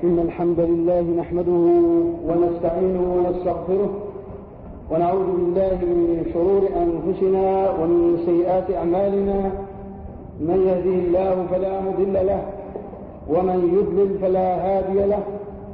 إن الحمد لله نحمده ونستعينه ونستغفره ونعوذ بالله من شرور أنفسنا ومن سيئات أعمالنا. من يهده الله فلا مضل له ومن يضلل فلا هادي له،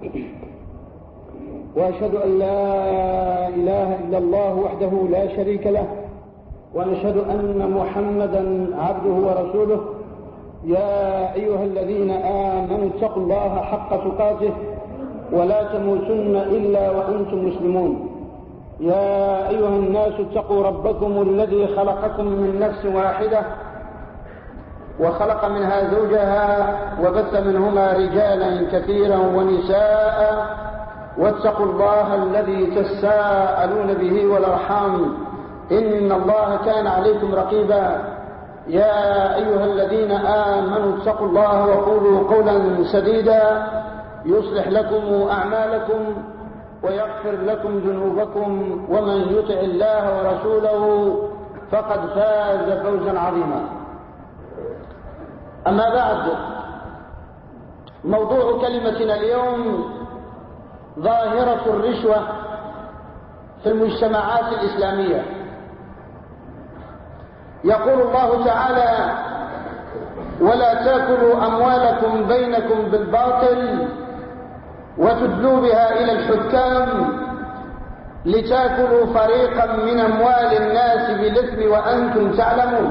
وأشهد أن لا إله إلا الله وحده لا شريك له، ونشهد أن محمدا عبده ورسوله. يا أيها الذين آمنوا اتقوا الله حق تقاته ولا تموتن إلا وأنتم مسلمون. يا أيها الناس اتقوا ربكم الذي خلقكم من نفس واحدة وخلق منها زوجها وبث منهما رجالا كثيرا ونساء، واتقوا الله الذي تساءلون به والأرحام إن الله كان عليكم رقيبا. يا أيها الذين آمنوا اتقوا الله وقولوا قولا سديدا يصلح لكم أعمالكم ويغفر لكم ذنوبكم، ومن يطع الله ورسوله فقد فاز فوزا عظيما. أما بعد، موضوع كلمتنا اليوم ظاهرة الرشوة في المجتمعات الإسلامية. يقول الله تعالى: ولا تأكلوا أموالكم بينكم بالباطل وتدلوا بها إلى الحكام لتأكلوا فريقا من أموال الناس بالإثم وأنتم تعلمون.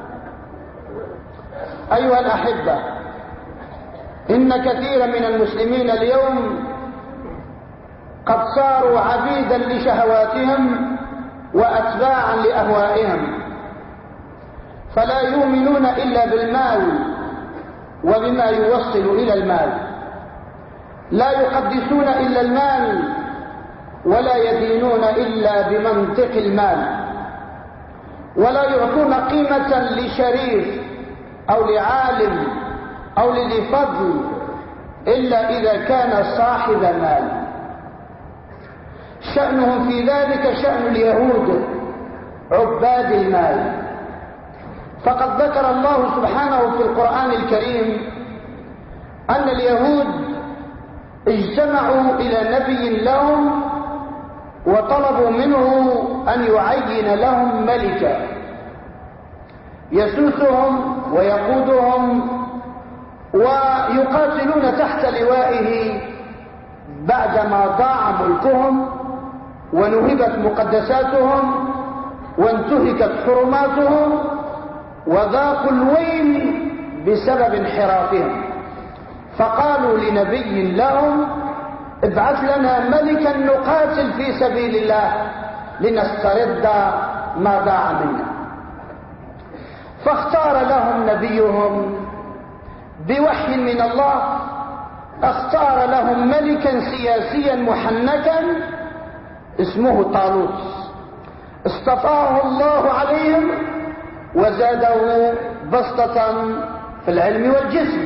أيها الأحبة، إن كثيرا من المسلمين اليوم قد صاروا عبيدا لشهواتهم وأتباعا لأهوائهم، فلا يؤمنون إلا بالمال وبما يوصل إلى المال، لا يقدسون إلا المال ولا يدينون إلا بمنطق المال، ولا يعطون قيمة لشريف أو لعالم أو لذي فضل إلا إذا كان صاحب مال. شأنهم في ذلك شأن اليهود عباد المال. فقد ذكر الله سبحانه في القرآن الكريم أن اليهود اجتمعوا إلى نبي لهم وطلبوا منه أن يعين لهم ملكا يسوسهم ويقودهم ويقاتلون تحت لوائه بعدما ضاع ملكهم ونهبت مقدساتهم وانتهكت حرماتهم وذاقوا الويل بسبب انحرافهم. فقالوا لنبي لهم: ابعث لنا ملكا نقاتل في سبيل الله لنسترد ما ضاع منا. فاختار لهم نبيهم بوحي من الله، اختار لهم ملكا سياسيا محنكا اسمه طالوت، اصطفاه الله عليهم وزاده بسطة في العلم والجسم.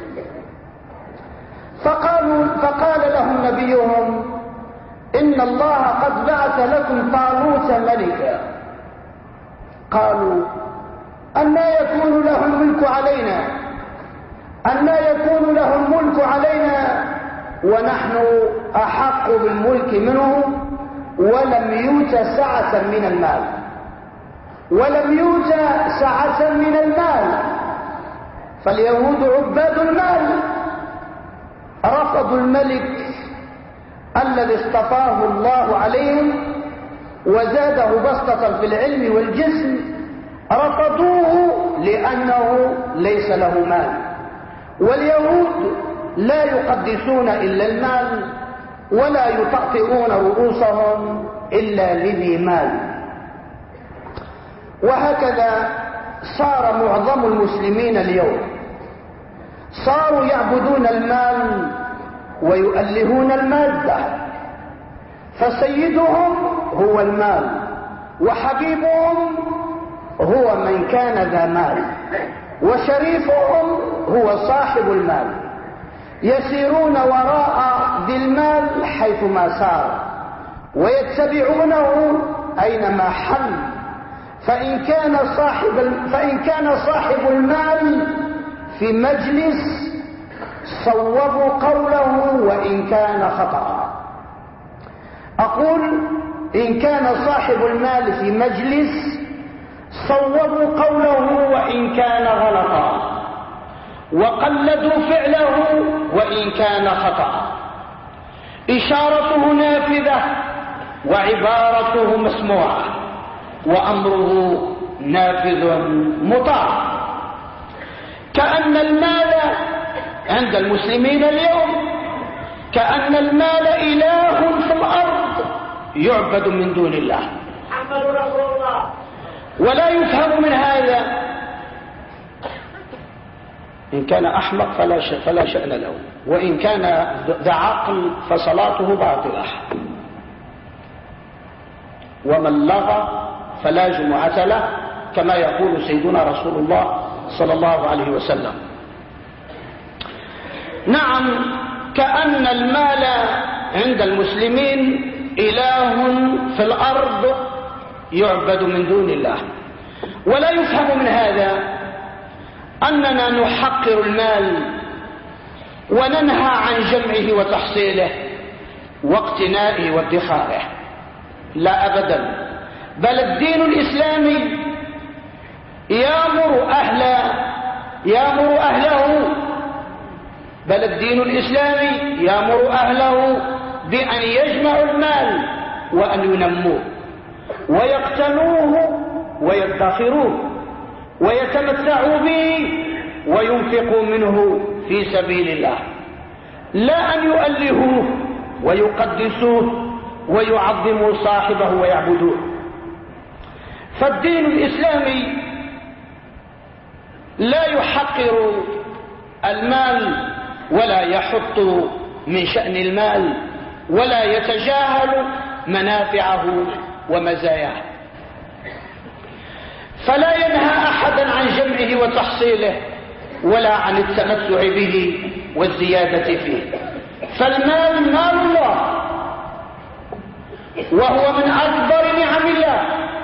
فقال لهم نبيهم: إن الله قد بعث لكم طالوت ملكا. قالوا: أنى يكون له الملك علينا؟ أنى يكون له الملك علينا ونحن أحق بالملك منه ولم يؤت سعة من المال، ولم يؤت سعة من المال. فاليهود عباد المال، رفضوا الملك الذي اصطفاه الله عليهم وزاده بسطة في العلم والجسم، رفضوه لأنه ليس له مال. واليهود لا يقدسون إلا المال ولا يطأطئون رؤوسهم إلا لذي مال. وهكذا صار معظم المسلمين اليوم، صاروا يعبدون المال ويؤلهون المادة، فسيدهم هو المال وحبيبهم هو من كان ذا مال وشريفهم هو صاحب المال. يسيرون وراء ذي المال حيثما سار ويتبعونه أينما حل. فإن كان صاحب المال في مجلس صوبوا قوله كان خطأ. أقول إن كان صاحب المال في مجلس صوبوا قوله وإن كان غلطا، وقلدوا فعله وإن كان خطأ. إشارته نافذة وعبارته مسموعة وأمره نافذ مطاع. كأن المال عند المسلمين اليوم كأن المال إله في الأرض يعبد من دون الله، محمد رسول الله. ولا يفهم من هذا. إن كان أحمق فلا شأن له، وإن كان ذا عقل فصلاته باطلة. ومن لغى فلا جمعة له، كما يقول سيدنا رسول الله صلى الله عليه وسلم. نعم، كأن المال عند المسلمين إله في الأرض يعبد من دون الله. ولا يفهم من هذا أننا نحقر المال وننهى عن جمعه وتحصيله واقتنائه وادخاره، لا أبدا. بل الدين الإسلامي يأمر أهله بل الدين الإسلامي يأمر أهله بأن يجمعوا المال وأن ينموه ويقتنوه ويدخروه ويتمتعوا به وينفقوا منه في سبيل الله، لا أن يؤلهوه ويقدسوه ويعظموا صاحبه ويعبدوه. فالدين الإسلامي لا يحقر المال ولا يحط من شأن المال ولا يتجاهل منافعه ومزاياه، فلا ينهى أحدا عن جمعه وتحصيله ولا عن التمتع به والزيادة فيه. فالمال مال الله وهو من أكبر نعم الله،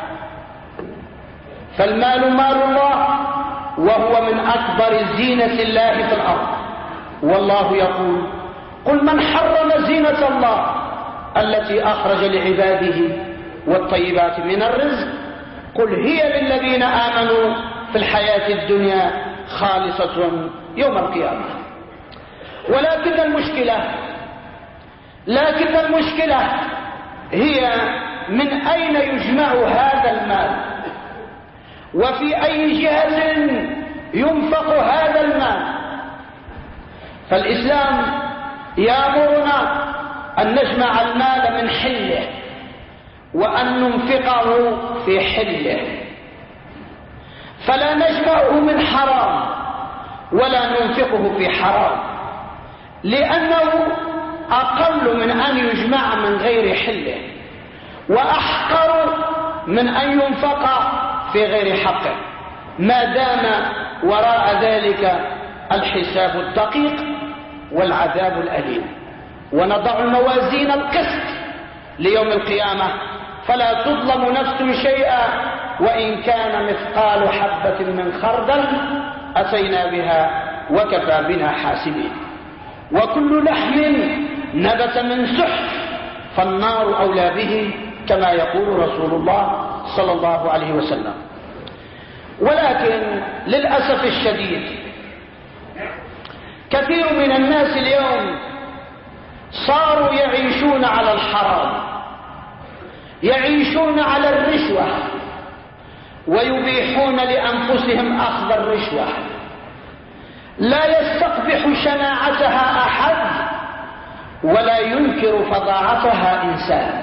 فالمال مال الله وهو من أكبر زينة الله في الأرض. والله يقول: قل من حرم زينة الله التي أخرج لعباده والطيبات من الرزق قل هي للذين آمنوا في الحياة الدنيا خالصة يوم القيامة. ولكن المشكلة هي من أين يجمع هذا المال وفي أي جهة ينفق هذا المال. فالإسلام يأمرنا أن نجمع المال من حله وأن ننفقه في حله، فلا نجمعه من حرام ولا ننفقه في حرام، لأنه أقل من أن يجمع من غير حله وأحقر من أن ينفق في غير حقه، ما دام وراء ذلك الحساب الدقيق والعذاب الأليم. ونضع الموازين القسط ليوم القيامة فلا تظلم نفس شيئا وإن كان مثقال حبة من خردل أتينا بها وكفى بنا حاسبين. وكل لحم نبت من سحت فالنار أولى به، كما يقول رسول الله صلى الله عليه وسلم. ولكن للأسف الشديد كثير من الناس اليوم صاروا يعيشون على الحرام، يعيشون على الرشوة ويبيحون لأنفسهم أخذ الرشوة، لا يستقبح شناعتها أحد ولا ينكر فظاعتها إنسان.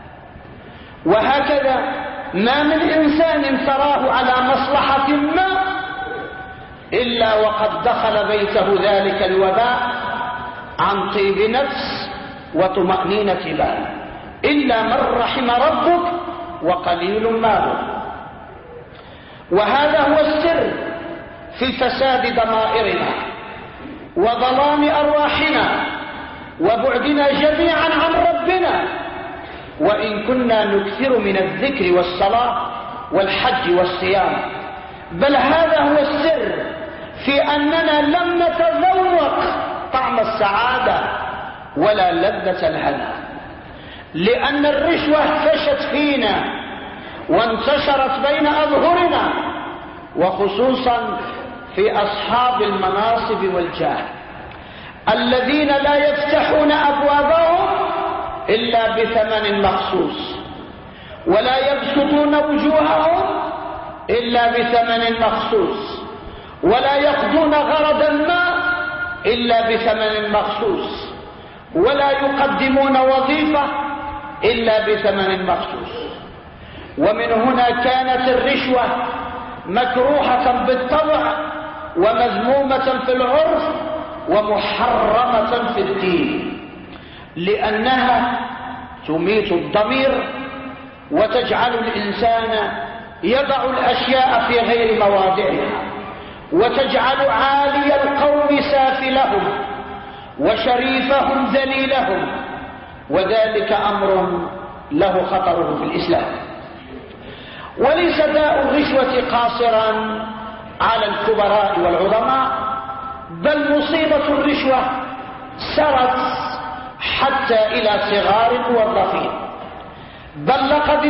وهكذا ما من إنسان تراه على مصلحة ما إلا وقد دخل بيته ذلك الوباء عن طيب نفس وطمأنينة بال، إلا من رحم ربك وقليل ما هم. وهذا هو السر في فساد ضمائرنا وظلام أرواحنا وبعدنا جميعا عن ربنا، وإن كنا نكثر من الذكر والصلاة والحج والصيام. بل هذا هو السر في أننا لم نتذوق طعم السعادة ولا لذة الهنا، لأن الرشوة فشت فينا وانتشرت بين أظهرنا، وخصوصا في أصحاب المناصب والجاه الذين لا يفتحون أبوابهم إلا بثمن مخصوص، ولا يبسطون وجوههم إلا بثمن مخصوص، ولا يقضون غرضا ما إلا بثمن مخصوص، ولا يقدمون وظيفة إلا بثمن مخصوص. ومن هنا كانت الرشوة مكروهة بالطبع ومذمومة في العرف ومحرمة في الدين، لأنها تميت الضمير وتجعل الإنسان يضع الأشياء في غير مواضعها، وتجعل عالي القوم سافلهم وشريفهم ذليلهم، وذلك أمر له خطره في الإسلام. وليس داء الرشوة قاصرا على الكبراء والعظماء، بل مصيبة الرشوة سرت حتى إلى صغار الموظفين، بل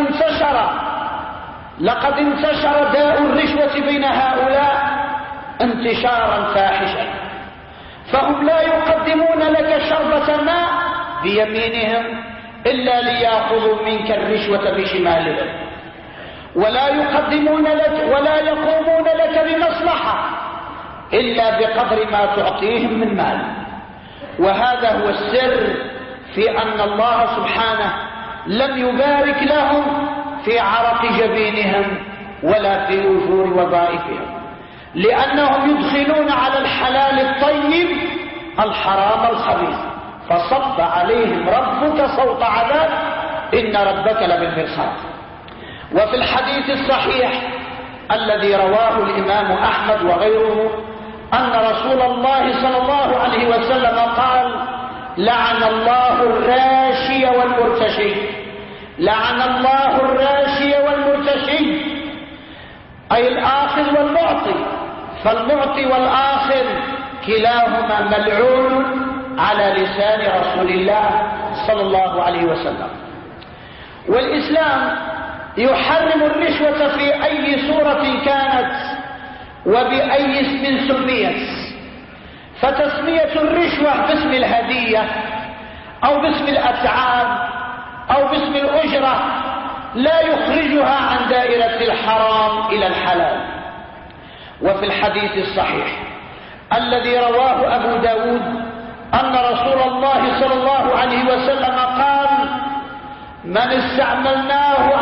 لقد انتشر داء الرشوة بين هؤلاء انتشارا فاحشا، فهم لا يقدمون لك شربة ماء بيمينهم إلا ليأخذوا منك الرشوة بشمالهم، ولا يقدمون لك ولا يقومون لك بمصلحة إلا بقدر ما تعطيهم من مال. وهذا هو السر في أن الله سبحانه لم يبارك لهم في عرق جبينهم ولا في أجور وظائفهم، لأنهم يدخلون على الحلال الطيب الحرام الخبيث، فصب عليهم ربك صوت عذاب إن ربك لبالمرصاد. وفي الحديث الصحيح الذي رواه الإمام أحمد وغيره أن رسول الله صلى الله عليه وسلم قال: لعن الله الراشي والمرتشي، لعن الله الراشي والمرتشي، أي الآخذ والمعطي، فالمعطي والآخذ كلاهما ملعون على لسان رسول الله صلى الله عليه وسلم. والإسلام يحرم الرشوة في أي صورة كانت وبأي اسم سميت، فتسمية الرشوة باسم الهدية أو باسم الأتعاب أو باسم الأجرة لا يخرجها عن دائرة الحرام إلى الحلال. وفي الحديث الصحيح الذي رواه أبو داود أن رسول الله صلى الله عليه وسلم قال: من استعملناه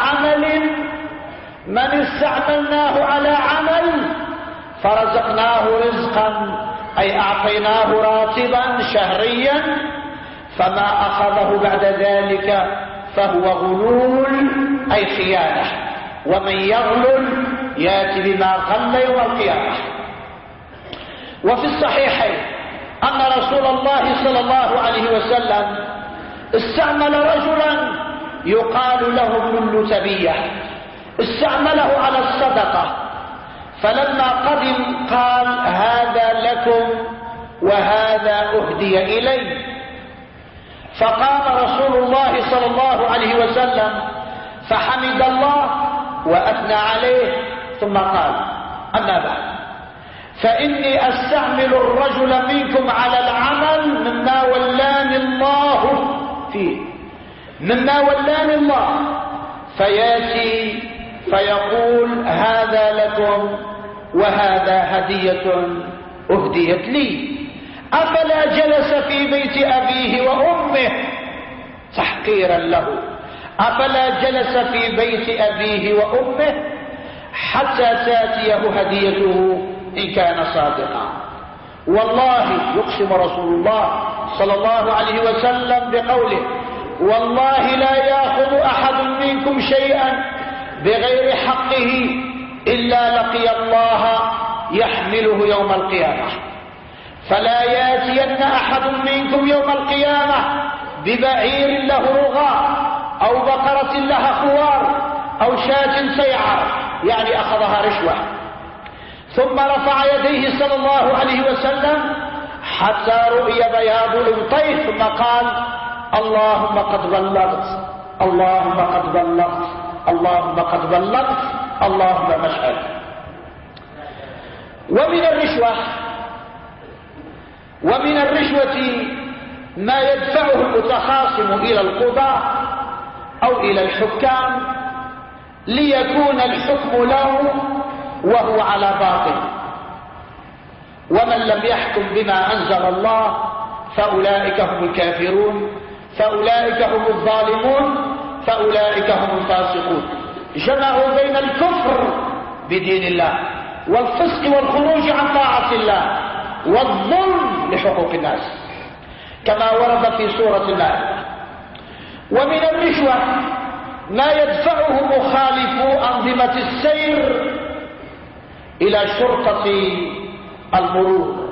على عمل فرزقناه رزقا، أي أعطيناه راتبا شهريا، فما أخذه بعد ذلك فهو غلول، أي خيانة، ومن يغلل يأتي بما غل يوم القيامة. وفي الصحيحين أن رسول الله صلى الله عليه وسلم استعمل رجلا يقال له ابن اللتبية، استعمله على الصدقة، فلما قدم قال: هذا لكم وهذا أهدي إلي. فقام رسول الله صلى الله عليه وسلم فحمد الله وأثنى عليه، ثم قال: أما بعد، فإني أستعمل الرجل منكم على العمل مما ولاني الله فيه، مما ولاني الله، فياتي فيقول: هذا لكم وهذا هدية أهديت لي، أفلا جلس في بيت أبيه وأمه تحقيرا له، أفلا جلس في بيت أبيه وأمه حتى تاتيه هديته إن كان صادقا. والله، يقسم رسول الله صلى الله عليه وسلم بقوله: والله لا يأخذ أحد منكم شيئا بغير حقه إلا لقي الله يحمله يوم القيامة، فلا ياتين أحد منكم يوم القيامة ببعير له رغاء أو بقرة لها خوار أو شاة سيعر، يعني أخذها رشوة، ثم رفع يديه صلى الله عليه وسلم حتى رؤي بياض الابطين ثم قال اللهم قد بلغت، اللهم قد بلغت، اللهم قد بلغت، اللهم فاشهد. ومن الرشوة ما يدفعه المتخاصم إلى القضاء أو إلى الحكام ليكون الحكم له وهو على باطل. ومن لم يحكم بما أنزل الله فأولئك هم الكافرون، فأولئك هم الظالمون، فأولئك هم الفاسقون. جمعوا بين الكفر بدين الله والفسق والخروج عن طاعة الله والظلم لحقوق الناس كما ورد في سورة المائدة. ومن الرشوة ما يدفعه مخالفو أنظمة السير إلى شرطة المرور.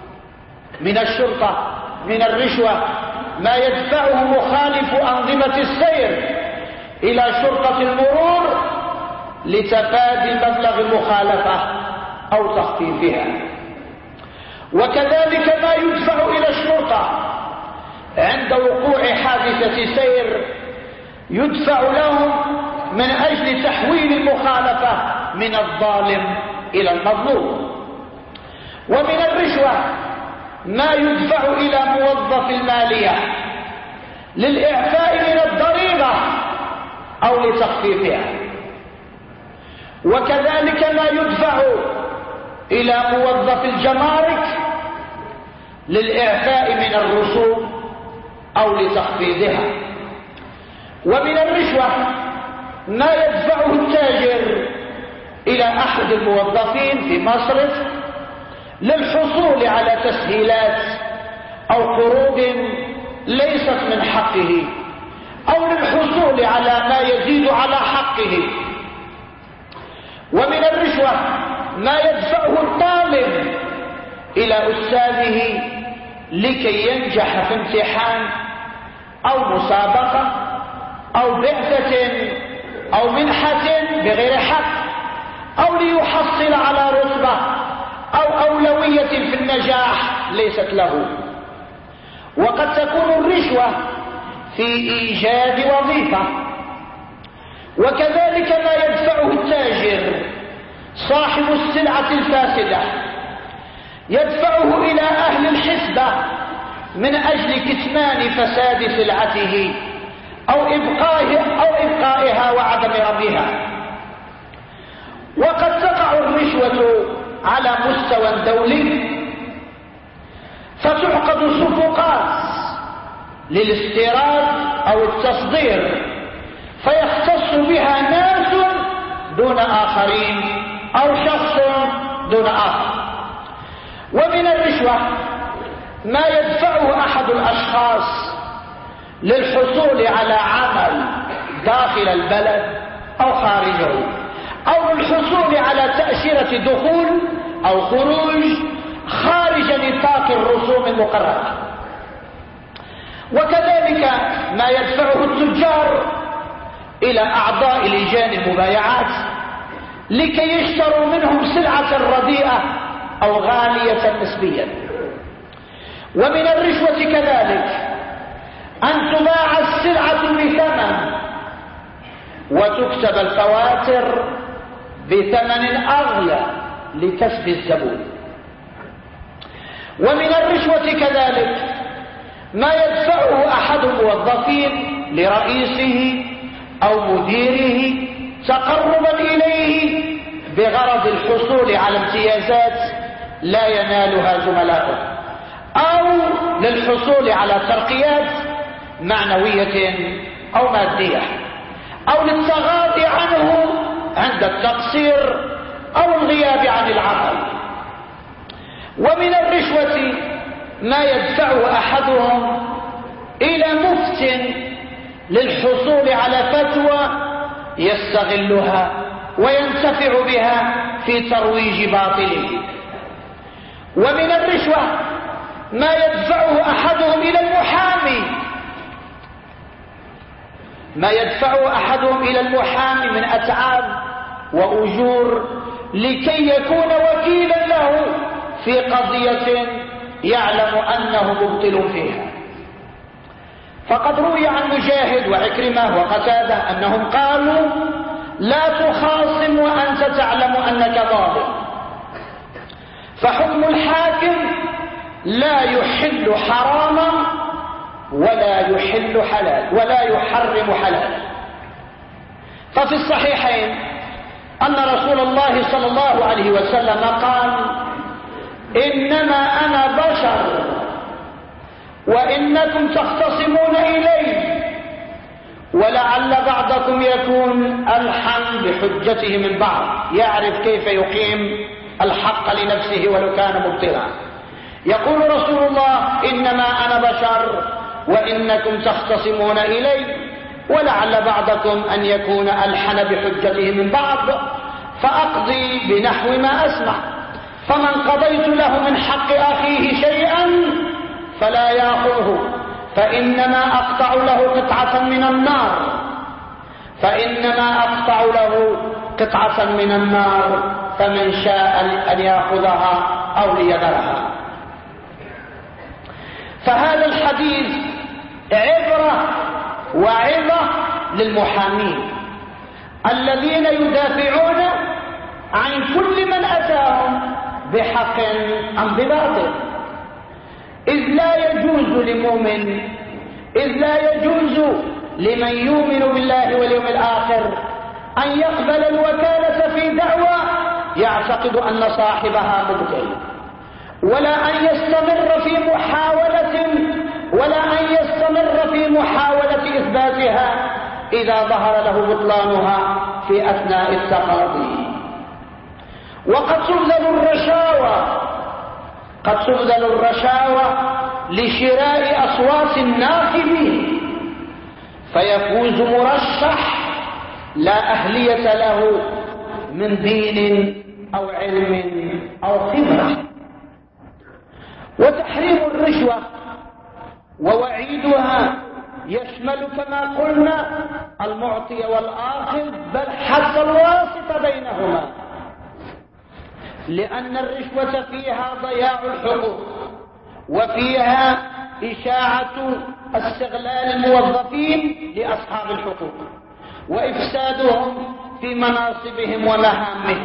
من الرشوة ما يدفعه مخالف أنظمة السير إلى شرطة المرور لتفادي مبلغ المخالفة أو تخفيفها. وكذلك ما يدفع إلى الشرطة عند وقوع حادثة سير يدفع لهم من أجل تحويل المخالفة من الظالم إلى المظلوم. ومن الرشوة ما يدفع إلى موظف المالية للإعفاء من الضريبة أو لتخفيفها. وكذلك ما يدفع إلى موظف الجمارك للإعفاء من الرسوم أو لتخفيضها. ومن الرشوة ما يدفعه التاجر إلى أحد الموظفين في مصرف للحصول على تسهيلات أو قروض ليست من حقه أو للحصول على ما يزيد على حقه. ومن الرشوة ما يدفعه الطالب إلى أستاذه لكي ينجح في امتحان أو مسابقة أو بعثة أو منحة بغير حق أو ليحصل على رتبة أو أولوية في النجاح ليست له. وقد تكون الرشوة في إيجاد وظيفة. وكذلك ما يدفعه التاجر صاحب السلعة الفاسدة يدفعه إلى أهل الحسبة من أجل كتمان فساد سلعته أو إبقائها وعدم ربها. وقد تقع الرشوة على مستوى دولي فتعقد صفقات للاستيراد أو التصدير فيختص بها ناس دون آخرين أو شخص دون آخر. ومن الرشوة ما يدفعه أحد الأشخاص للحصول على عمل داخل البلد أو خارجه أو للحصول على تأشيرة دخول أو خروج خارج نطاق الرسوم المقررة. وكذلك ما يدفعه التجار إلى أعضاء لجان المبايعات لكي يشتروا منهم سلعة رديئة أو غالية نسبيا. ومن الرشوة كذلك أن تباع السلعة بثمن وتكتب الفواتر بثمن أغلى لكسب الزبون. ومن الرشوة كذلك ما يدفعه أحد الموظفين لرئيسه أو مديره تقربا إليه بغرض الحصول على امتيازات لا ينالها زملاؤه أو للحصول على ترقيات معنوية أو مادية أو للتغاضي عنه عند التقصير أو الغياب عن العمل. ومن الرشوة ما يدفعه أحدهم إلى مفت للحصول على فتوى يستغلها وينتفع بها في ترويج باطله. ومن الرشوة ما يدفعه أحدهم إلى المحامي من أتعاب وأجور لكي يكون وكيلا له في قضية يعلم أنه مبطل فيها. فقد روي عن مجاهد وعكرمة وقتادة أنهم قالوا لا تخاصم وأنت تعلم أنك ظالم. فحكم الحاكم لا يحل حراما ولا يحل حلال ولا يحرم حلال. ففي الصحيحين أن رسول الله صلى الله عليه وسلم قال إنما أنا بشر وإنكم تختصمون إلي ولعل بعضكم يكون ألحن بحجته من بعض، يعرف كيف يقيم الحق لنفسه ولو كان مبطلا. يقول رسول الله إنما أنا بشر وإنكم تختصمون إلي ولعل بعضكم أن يكون ألحن بحجته من بعض، فأقضي بنحو ما أسمع. فمن قضيت له من حق أخيه شيئا فلا يأخذه فإنما أقطع له قطعة من النار، فإنما أقطع له قطعة من النار، فمن شاء أن يأخذها أو ليذرها. فهذا الحديث عبرة وعظة للمحامين الذين يدافعون عن كل من أتاهم بحق أم بباطل، إذ لا يجوز لمؤمن، إذ لا يجوز لمن يؤمن بالله واليوم الآخر أن يقبل الوكالة في دعوى يعتقد أن صاحبها مبطل، ولا أن يستمر في محاولة إثباتها إذا ظهر له بطلانها في أثناء التقاضي. وقد تبذل الرشاوى لشراء أصوات الناخبين، فيفوز مرشح لا أهلية له من دين أو علم أو خبرة. وتحريم الرشوة ووعيدها يشمل كما قلنا المعطي والآخذ، بل حتى الواسط بينهما، لأن الرشوة فيها ضياع الحقوق وفيها إشاعة استغلال الموظفين لأصحاب الحقوق وإفسادهم في مناصبهم ومهامهم.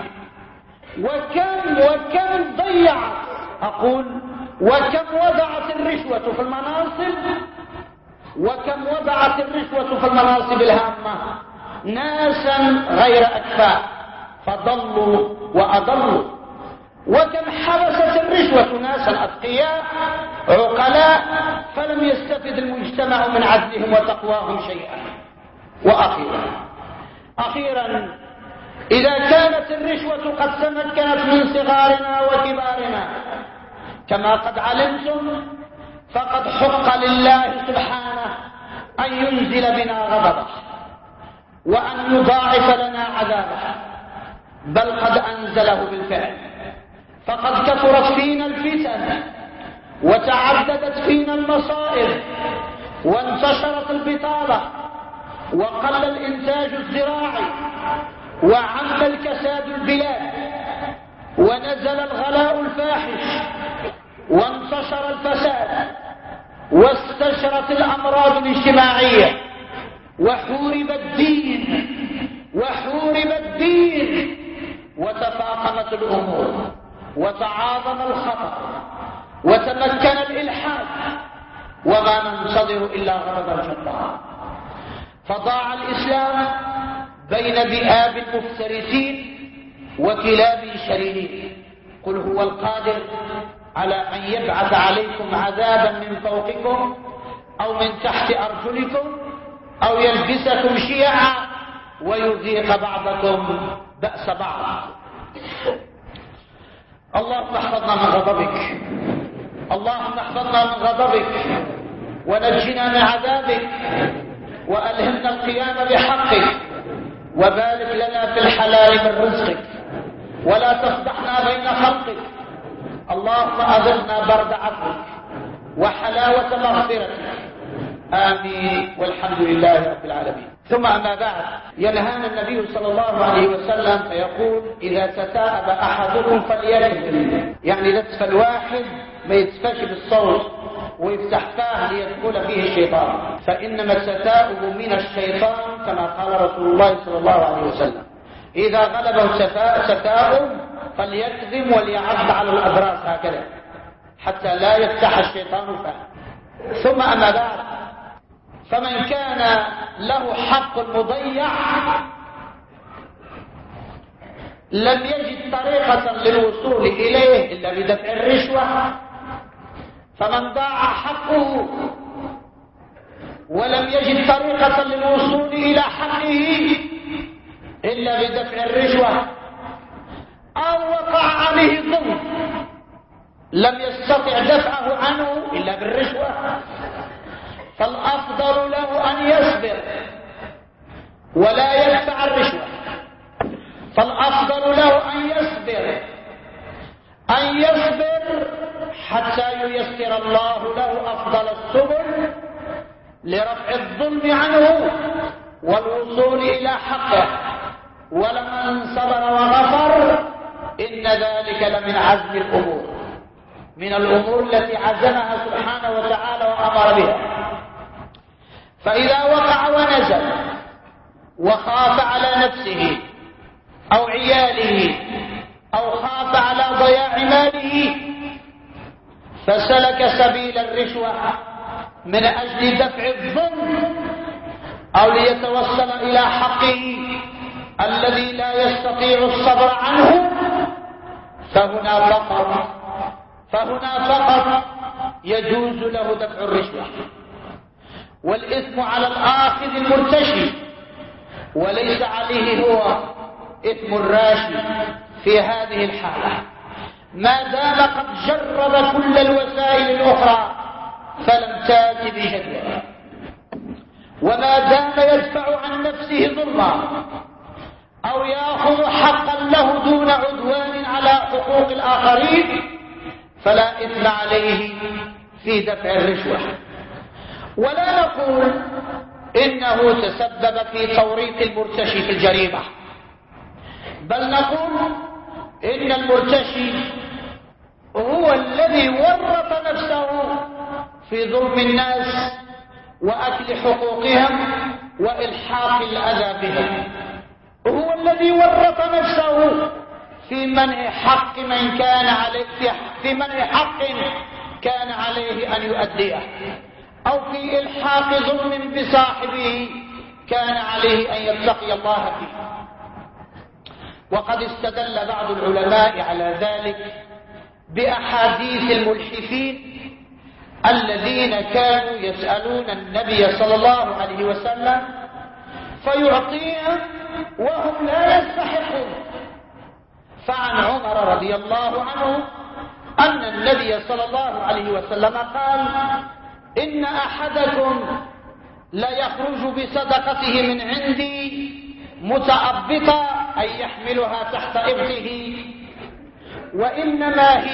وكم ضيعت، أقول وكم وضعت الرشوة في المناصب، وكم وضعت الرشوة في المناصب الهامة ناسا غير أكفاء فضلوا وأضلوا، وكم حبست الرشوة ناسا أتقياء عقلاء فلم يستفد المجتمع من عدلهم وتقواهم شيئا. وأخيرا إذا كانت الرشوة قد تمكنت من صغارنا وكبارنا كما قد علمتم، فقد حق لله سبحانه أن ينزل بنا غضبه وأن يضاعف لنا عذابه، بل قد أنزله بالفعل. فقد كثرت فينا الفتن وتعددت فينا المصائب وانتشرت البطالة وقل الإنتاج الزراعي وعم الكساد البلاد ونزل الغلاء الفاحش وانتشر الفساد واستشرت الأمراض الاجتماعية وحورب الدين وتفاقمت الأمور وتعاظم الخطر وتمكن الإلحاد، وما ننتظر إلا غضب الجبار. فضاع الإسلام بين ذئاب مفترسين وكلاب شريرين. قل هو القادر على أن يبعث عليكم عذابا من فوقكم أو من تحت أرجلكم أو يلبسكم شيعا ويذيق بعضكم بأس بعض. اللهم احفظنا من غضبك، اللهم احفظنا من غضبك ونجنا من عذابك، وألهمنا القيام بحقك، وبارك لنا في الحلال من رزقك، ولا تفضحنا بين خلقك. اللهم أذقنا برد عفوك وحلاوة مغفرتك. آمين والحمد لله رب العالمين. ثم أما بعد، ينهانا النبي صلى الله عليه وسلم فيقول: إذا تثاءب أحدكم فليكذب، يعني لتف الواحد ما يتفاش بالصوت ويفتح فاه ليدخل فيه الشيطان، فإنما الستاؤب من الشيطان كما قال رسول الله صلى الله عليه وسلم: إذا غلبه ستاؤب فليكظم وليعض على الأبراس هكذا حتى لا يفتح الشيطان فاه. ثم أما بعد، فمن كان له حق مضيع لم يجد طريقة للوصول إليه إلا بدفع الرشوة، فمن ضاع حقه ولم يجد طريقة للوصول إلى حقه إلا بدفع الرشوة، أو وقع عليه ظلم لم يستطع دفعه عنه إلا بالرشوة، فالأفضل له أن يصبر ولا يدفع الرشوة. فالأفضل له أن يصبر حتى ييسر الله له أفضل السبل لرفع الظلم عنه والوصول إلى حقه. ولمن صبر وغفر إن ذلك لمن عزم الأمور، من الأمور التي عزمها سبحانه وتعالى وأمر بها. فإذا وقع ونزل وخاف على نفسه أو عياله أو خاف على ضياع ماله فسلك سبيل الرشوة من أجل دفع الظلم أو ليتوصل إلى حقه الذي لا يستطيع الصبر عنه، فهنا فقط يجوز له دفع الرشوة. والإثم على الآخذ المرتشي وليس عليه هو إثم الراشي في هذه الحالة، ما دام قد جرب كل الوسائل الأخرى فلم تات بجدوى، وما دام يدفع عن نفسه ظلما أو يأخذ حقا له دون عدوان على حقوق الآخرين فلا إثم عليه في دفع الرشوة. ولا نقول إنه تسبب في توريط المرتشي في الجريمة، بل نقول إن المرتشي هو الذي ورط نفسه في ظلم الناس وأكل حقوقهم وإلحاق الأذى بهم، هو الذي ورط نفسه في منع حق من كان عليه، في منع حق كان عليه أن يؤديه، أو في إلحاق ظلم بصاحبه كان عليه أن يتقي الله فيه. وقد استدل بعض العلماء على ذلك بأحاديث الملحفين الذين كانوا يسألون النبي صلى الله عليه وسلم فيعطيهم وهم لا يستحقون. فعن عمر رضي الله عنه أن النبي صلى الله عليه وسلم قال: إن أحدكم لا يخرج بصدقته من عندي متأبطا أي يحملها تحت إبطه وإنما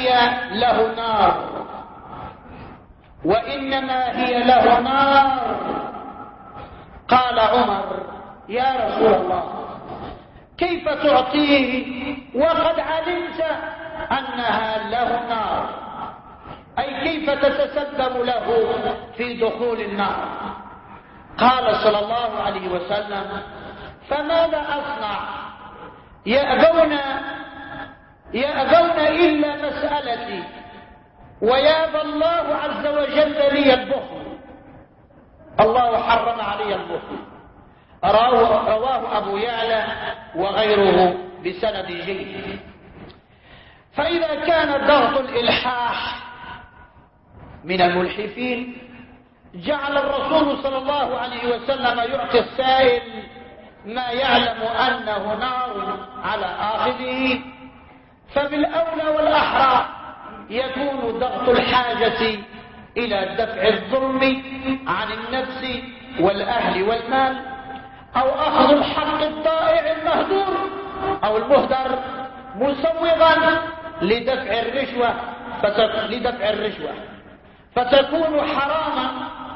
هي له نار. قال عمر: يا رسول الله، كيف تعطيه وقد علمت أنها له نار؟ أي كيف تتسبب له في دخول النار؟ قال صلى الله عليه وسلم: فماذا أصنع؟ يأبون إلا مسألتي ويابى الله عز وجل لي البخل. الله حرم علي البخل. رواه أبو يعلى وغيره بسند جيد. فإذا كان ضغط الإلحاح من الملحفين جعل الرسول صلى الله عليه وسلم يعطي السائل ما يعلم أنه نار على آخذه، فبالأولى والأحرى يكون ضغط الحاجة إلى دفع الظلم عن النفس والأهل والمال، أو أخذ الحق الضائع المهدور أو المهدر مسوغا لدفع الرشوة فتكون حراما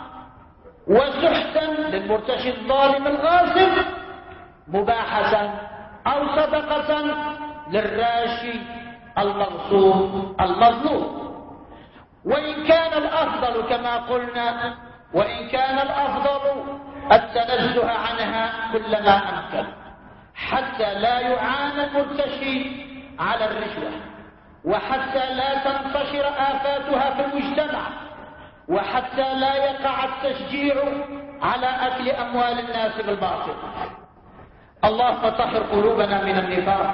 وسحتا للمرتشي الظالم الغاصب، مباحة أو صدقة للراشي المغصوب المظلوم. وإن كان الأفضل كما قلنا، وإن كان الأفضل التنزه عنها كلما أمكن، حتى لا يعانى المرتشي على الرشوة، وحتى لا تنتشر آفاتها في المجتمع، وحتى لا يقع التشجيع على أكل أموال الناس بالباطل. اللهم طهر قلوبنا من النفاق،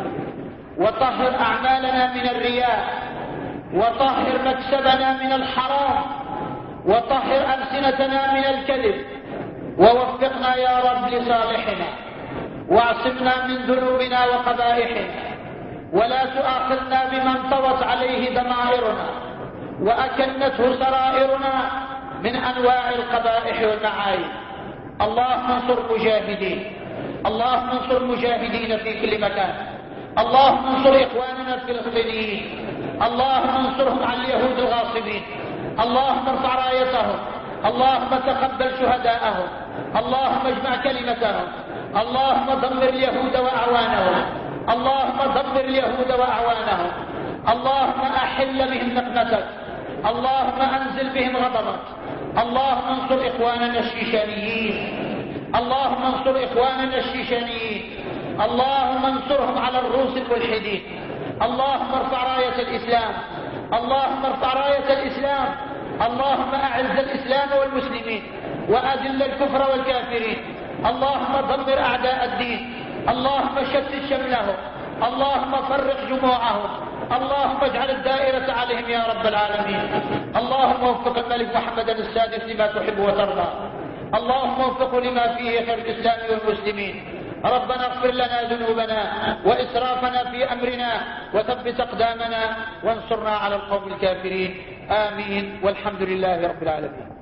وطهر أعمالنا من الرياء، وطهر مكسبنا من الحرام، وطهر ألسنتنا من الكذب، ووفقنا يا رب لصالحنا، واعصمنا من ذنوبنا وقبائحنا، ولا تؤاخذنا بمن طوت عليه ضمائرنا وأكنته سرائرنا من أنواع القبائح والمعايب. اللهم انصر المجاهدين، اللهم انصر المجاهدين في كل مكان، اللهم انصر إخواننا الفلسطينيين، اللهم انصرهم على اليهود الغاصبين، اللهم ارفع رايتهم، اللهم تقبل شهداءهم، اللهم اجمع كلمتهم، اللهم دمر اليهود وأعوانهم، اللهم دمر اليهود وأعوانهم، اللهم أحل بهم نقمتك، اللهم أنزل بهم غضبك، اللهم انصر إخواننا الشيشانيين، اللهم انصر إخواننا الشيشانيين، اللهم انصرهم على الروس الملحدين، اللهم ارفع راية الإسلام، اللهم ارفع راية الإسلام، اللهم أعز الإسلام والمسلمين وأذل الكفر والكافرين، اللهم دمر أعداء الدين، اللهم شتت شملهم، اللهم فرق جموعهم، اللهم اجعل الدائرة عليهم يا رب العالمين. اللهم وفق الملك محمد السادس لما تحب وترضى، اللهم وفقه لما فيه خير الإسلام والمسلمين. ربنا اغفر لنا ذنوبنا وإسرافنا في أمرنا وثبت أقدامنا وانصرنا على القوم الكافرين. آمين، والحمد لله رب العالمين.